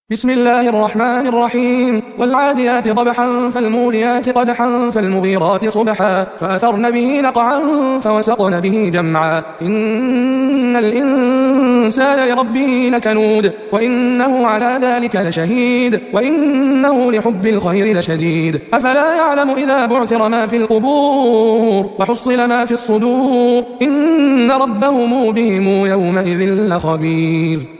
بسم الله الرحمن الرحيم والعاديات ضبحا فالموريات قدحا فالمغيرات صبحا فأثرن به نقعا فوسقن به جمعا إن الإنسان لربه لكنود وإنه على ذلك لشهيد وإنه لحب الخير لشديد أفلا يعلم إذا بعثر ما في القبور وحصل ما في الصدور إن ربهم بهم يومئذ لخبير.